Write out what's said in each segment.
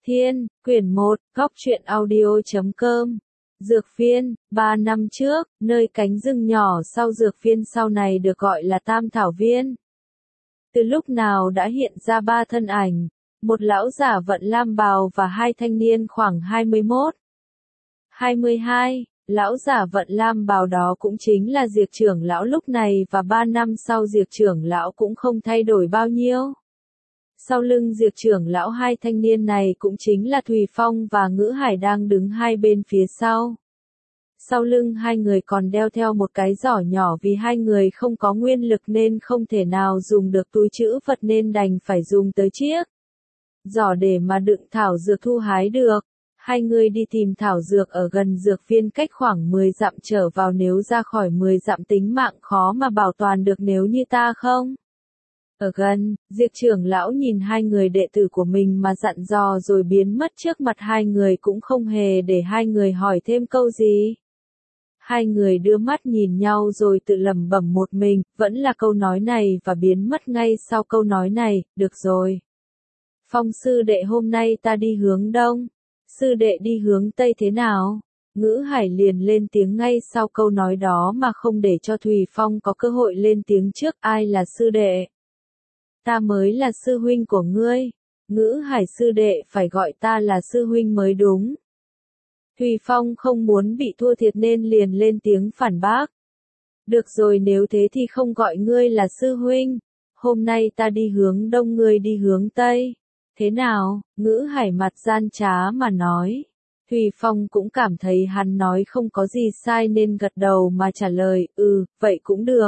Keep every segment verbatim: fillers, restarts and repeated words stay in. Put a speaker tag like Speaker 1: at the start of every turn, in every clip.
Speaker 1: Thiên, quyển một, góc truyện audio.com. Dược Phiên, ba năm trước, nơi cánh rừng nhỏ sau Dược Phiên sau này được gọi là Tam Thảo Viên. Từ lúc nào đã hiện ra ba thân ảnh, một lão giả vận lam bào và hai thanh niên khoảng hai mươi mốt, hai mươi hai. Lão giả vận lam bào đó cũng chính là Diệp trưởng lão lúc này và ba năm sau Diệp trưởng lão cũng không thay đổi bao nhiêu. Sau lưng Diệp trưởng lão hai thanh niên này cũng chính là Thùy Phong và Ngữ Hải đang đứng hai bên phía sau. Sau lưng hai người còn đeo theo một cái giỏ nhỏ vì hai người không có nguyên lực nên không thể nào dùng được túi trữ vật nên đành phải dùng tới chiếc giỏ để mà đựng thảo dược thu hái được. Hai người đi tìm thảo dược ở gần Dược Phiên cách khoảng mười dặm trở vào, nếu ra khỏi mười dặm tính mạng khó mà bảo toàn được nếu như ta không. Ở gần, Diệp trưởng lão nhìn hai người đệ tử của mình mà dặn dò rồi biến mất trước mặt hai người, cũng không hề để hai người hỏi thêm câu gì. Hai người đưa mắt nhìn nhau rồi tự lẩm bẩm một mình, vẫn là câu nói này và biến mất ngay sau câu nói này. Được rồi. Phong sư đệ, hôm nay ta đi hướng đông. Sư đệ đi hướng tây thế nào? Ngữ Hải liền lên tiếng ngay sau câu nói đó mà không để cho Thùy Phong có cơ hội lên tiếng trước. Ai là sư đệ? Ta mới là sư huynh của ngươi. Ngữ Hải sư đệ phải gọi ta là sư huynh mới đúng. Thùy Phong không muốn bị thua thiệt nên liền lên tiếng phản bác. Được rồi, nếu thế thì không gọi ngươi là sư huynh. Hôm nay ta đi hướng đông, ngươi đi hướng tây. Thế nào? Ngữ Hải mặt gian trá mà nói. Thùy Phong cũng cảm thấy hắn nói không có gì sai nên gật đầu mà trả lời, ừ, vậy cũng được.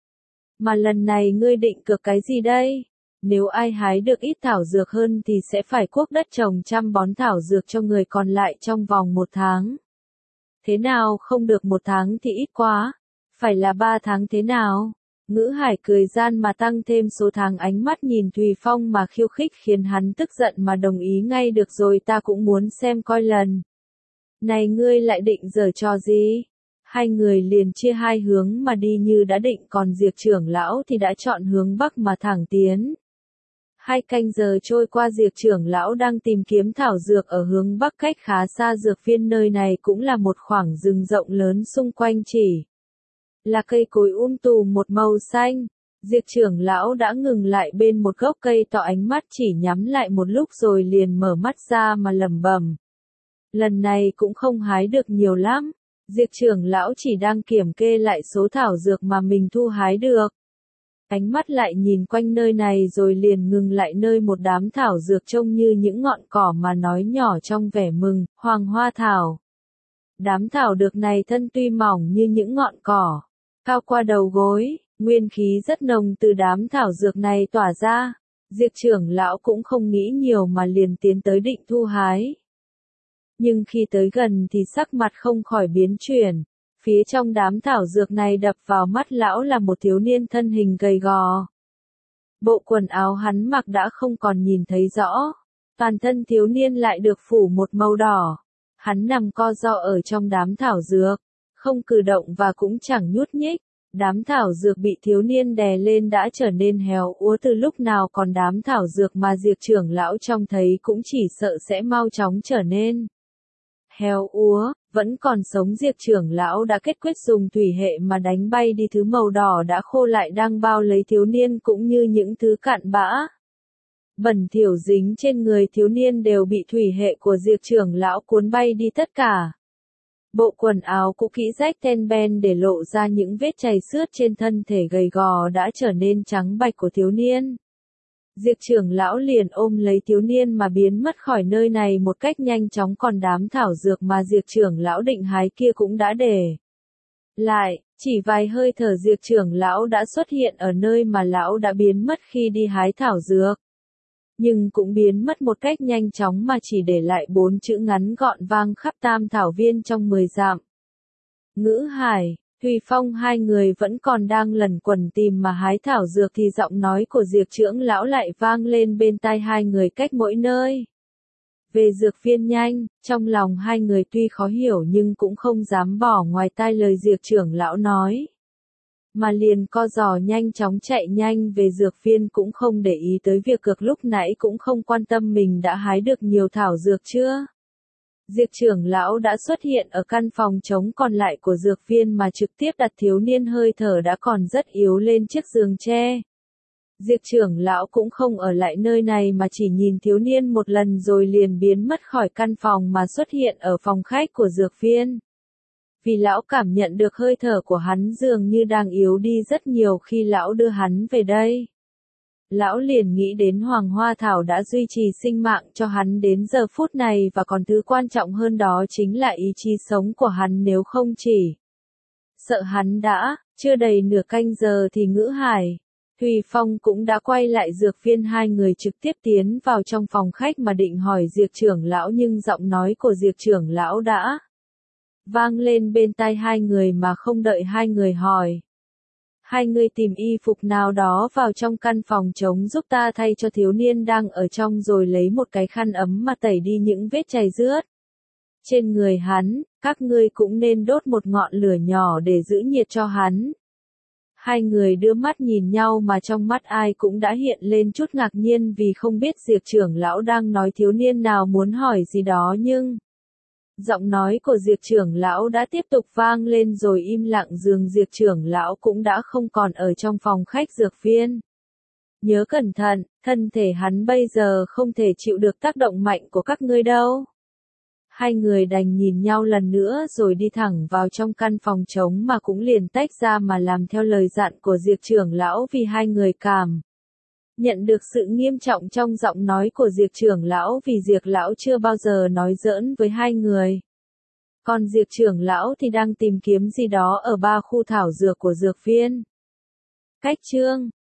Speaker 1: Mà lần này ngươi định cược cái gì đây? Nếu ai hái được ít thảo dược hơn thì sẽ phải cuốc đất trồng trăm bón thảo dược cho người còn lại trong vòng một tháng. Thế nào, không được một tháng thì ít quá. Phải là ba tháng thế nào? Ngữ Hải cười gian mà tăng thêm số tháng, ánh mắt nhìn Thùy Phong mà khiêu khích khiến hắn tức giận mà đồng ý ngay. Được rồi, ta cũng muốn xem coi lần này ngươi lại định giở trò gì. Hai người liền chia hai hướng mà đi như đã định, còn Diệp trưởng lão thì đã chọn hướng bắc mà thẳng tiến. Hai canh giờ trôi qua, Diệp trưởng lão đang tìm kiếm thảo dược ở hướng bắc cách khá xa Dược Phiên. Nơi này cũng là một khoảng rừng rộng lớn, xung quanh chỉ là cây cối um tùm một màu xanh. Diệp trưởng lão đã ngừng lại bên một gốc cây to, ánh mắt chỉ nhắm lại một lúc rồi liền mở mắt ra mà lẩm bẩm. Lần này cũng không hái được nhiều lắm. Diệp trưởng lão chỉ đang kiểm kê lại số thảo dược mà mình thu hái được. Ánh mắt lại nhìn quanh nơi này rồi liền ngừng lại nơi một đám thảo dược trông như những ngọn cỏ mà nói nhỏ trong vẻ mừng, hoàng hoa thảo. Đám thảo dược này thân tuy mỏng như những ngọn cỏ, cao qua đầu gối, nguyên khí rất nồng từ đám thảo dược này tỏa ra. Diệp trưởng lão cũng không nghĩ nhiều mà liền tiến tới định thu hái. Nhưng khi tới gần thì sắc mặt không khỏi biến chuyển. Phía trong đám thảo dược này đập vào mắt lão là một thiếu niên thân hình gầy gò. Bộ quần áo hắn mặc đã không còn nhìn thấy rõ. Toàn thân thiếu niên lại được phủ một màu đỏ. Hắn nằm co ro ở trong đám thảo dược, không cử động và cũng chẳng nhúc nhích. Đám thảo dược bị thiếu niên đè lên đã trở nên héo úa từ lúc nào, còn đám thảo dược mà Diệp trưởng lão trông thấy cũng chỉ sợ sẽ mau chóng trở nên héo úa. Vẫn còn sống, Diệp trưởng lão đã kết quyết dùng thủy hệ mà đánh bay đi thứ màu đỏ đã khô lại đang bao lấy thiếu niên, cũng như những thứ cặn bã bẩn thỉu dính trên người thiếu niên đều bị thủy hệ của Diệp trưởng lão cuốn bay đi tất cả. Bộ quần áo cũ kỹ rách ten ben để lộ ra những vết chày xước trên thân thể gầy gò đã trở nên trắng bạch của thiếu niên. Diệp trưởng lão liền ôm lấy thiếu niên mà biến mất khỏi nơi này một cách nhanh chóng, còn đám thảo dược mà Diệp trưởng lão định hái kia cũng đã để lại. Chỉ vài hơi thở Diệp trưởng lão đã xuất hiện ở nơi mà lão đã biến mất khi đi hái thảo dược. Nhưng cũng biến mất một cách nhanh chóng mà chỉ để lại bốn chữ ngắn gọn vang khắp Tam Thảo Viên trong mười dặm. Ngữ Hải, Thùy Phong hai người vẫn còn đang lẩn quẩn tìm mà hái thảo dược thì giọng nói của Diệp trưởng lão lại vang lên bên tai hai người cách mỗi nơi. Về Dược Phiên nhanh, trong lòng hai người tuy khó hiểu nhưng cũng không dám bỏ ngoài tai lời Diệp trưởng lão nói. mà liền co giò nhanh chóng chạy nhanh về dược viên, cũng không để ý tới việc cực lúc nãy, cũng không quan tâm mình đã hái được nhiều thảo dược chưa. Diệp trưởng lão đã xuất hiện ở căn phòng trống còn lại của dược viên mà trực tiếp đặt thiếu niên hơi thở đã còn rất yếu lên chiếc giường tre. Diệp trưởng lão cũng không ở lại nơi này mà chỉ nhìn thiếu niên một lần rồi liền biến mất khỏi căn phòng mà xuất hiện ở phòng khách của dược viên. Vì lão cảm nhận được hơi thở của hắn dường như đang yếu đi rất nhiều khi lão đưa hắn về đây. Lão liền nghĩ đến Hoàng Hoa Thảo đã duy trì sinh mạng cho hắn đến giờ phút này, và còn thứ quan trọng hơn đó chính là ý chí sống của hắn, nếu không chỉ sợ hắn đã, chưa đầy nửa canh giờ thì Ngữ Hải, Thùy Phong cũng đã quay lại dược viên. Hai người trực tiếp tiến vào trong phòng khách mà định hỏi Diệp trưởng lão, nhưng giọng nói của Diệp trưởng lão đã vang lên bên tai hai người mà không đợi hai người hỏi. Hai người tìm y phục nào đó vào trong căn phòng trống giúp ta thay cho thiếu niên đang ở trong, rồi lấy một cái khăn ấm mà tẩy đi những vết chảy rướt trên người hắn. Các ngươi cũng nên đốt một ngọn lửa nhỏ để giữ nhiệt cho hắn. Hai người đưa mắt nhìn nhau mà trong mắt ai cũng đã hiện lên chút ngạc nhiên, vì không biết Diệp trưởng lão đang nói thiếu niên nào muốn hỏi gì đó, nhưng giọng nói của Diệp trưởng lão đã tiếp tục vang lên rồi im lặng, dường Diệp trưởng lão cũng đã không còn ở trong phòng khách dược viên. Nhớ cẩn thận, thân thể hắn bây giờ không thể chịu được tác động mạnh của các ngươi đâu. Hai người đành nhìn nhau lần nữa rồi đi thẳng vào trong căn phòng trống mà cũng liền tách ra mà làm theo lời dặn của Diệp trưởng lão, vì hai người cảm nhận được sự nghiêm trọng trong giọng nói của Diệp trưởng lão, vì Diệp lão chưa bao giờ nói giỡn với hai người. Còn Diệp trưởng lão thì đang tìm kiếm gì đó ở ba khu thảo dược của dược viên. Cách chương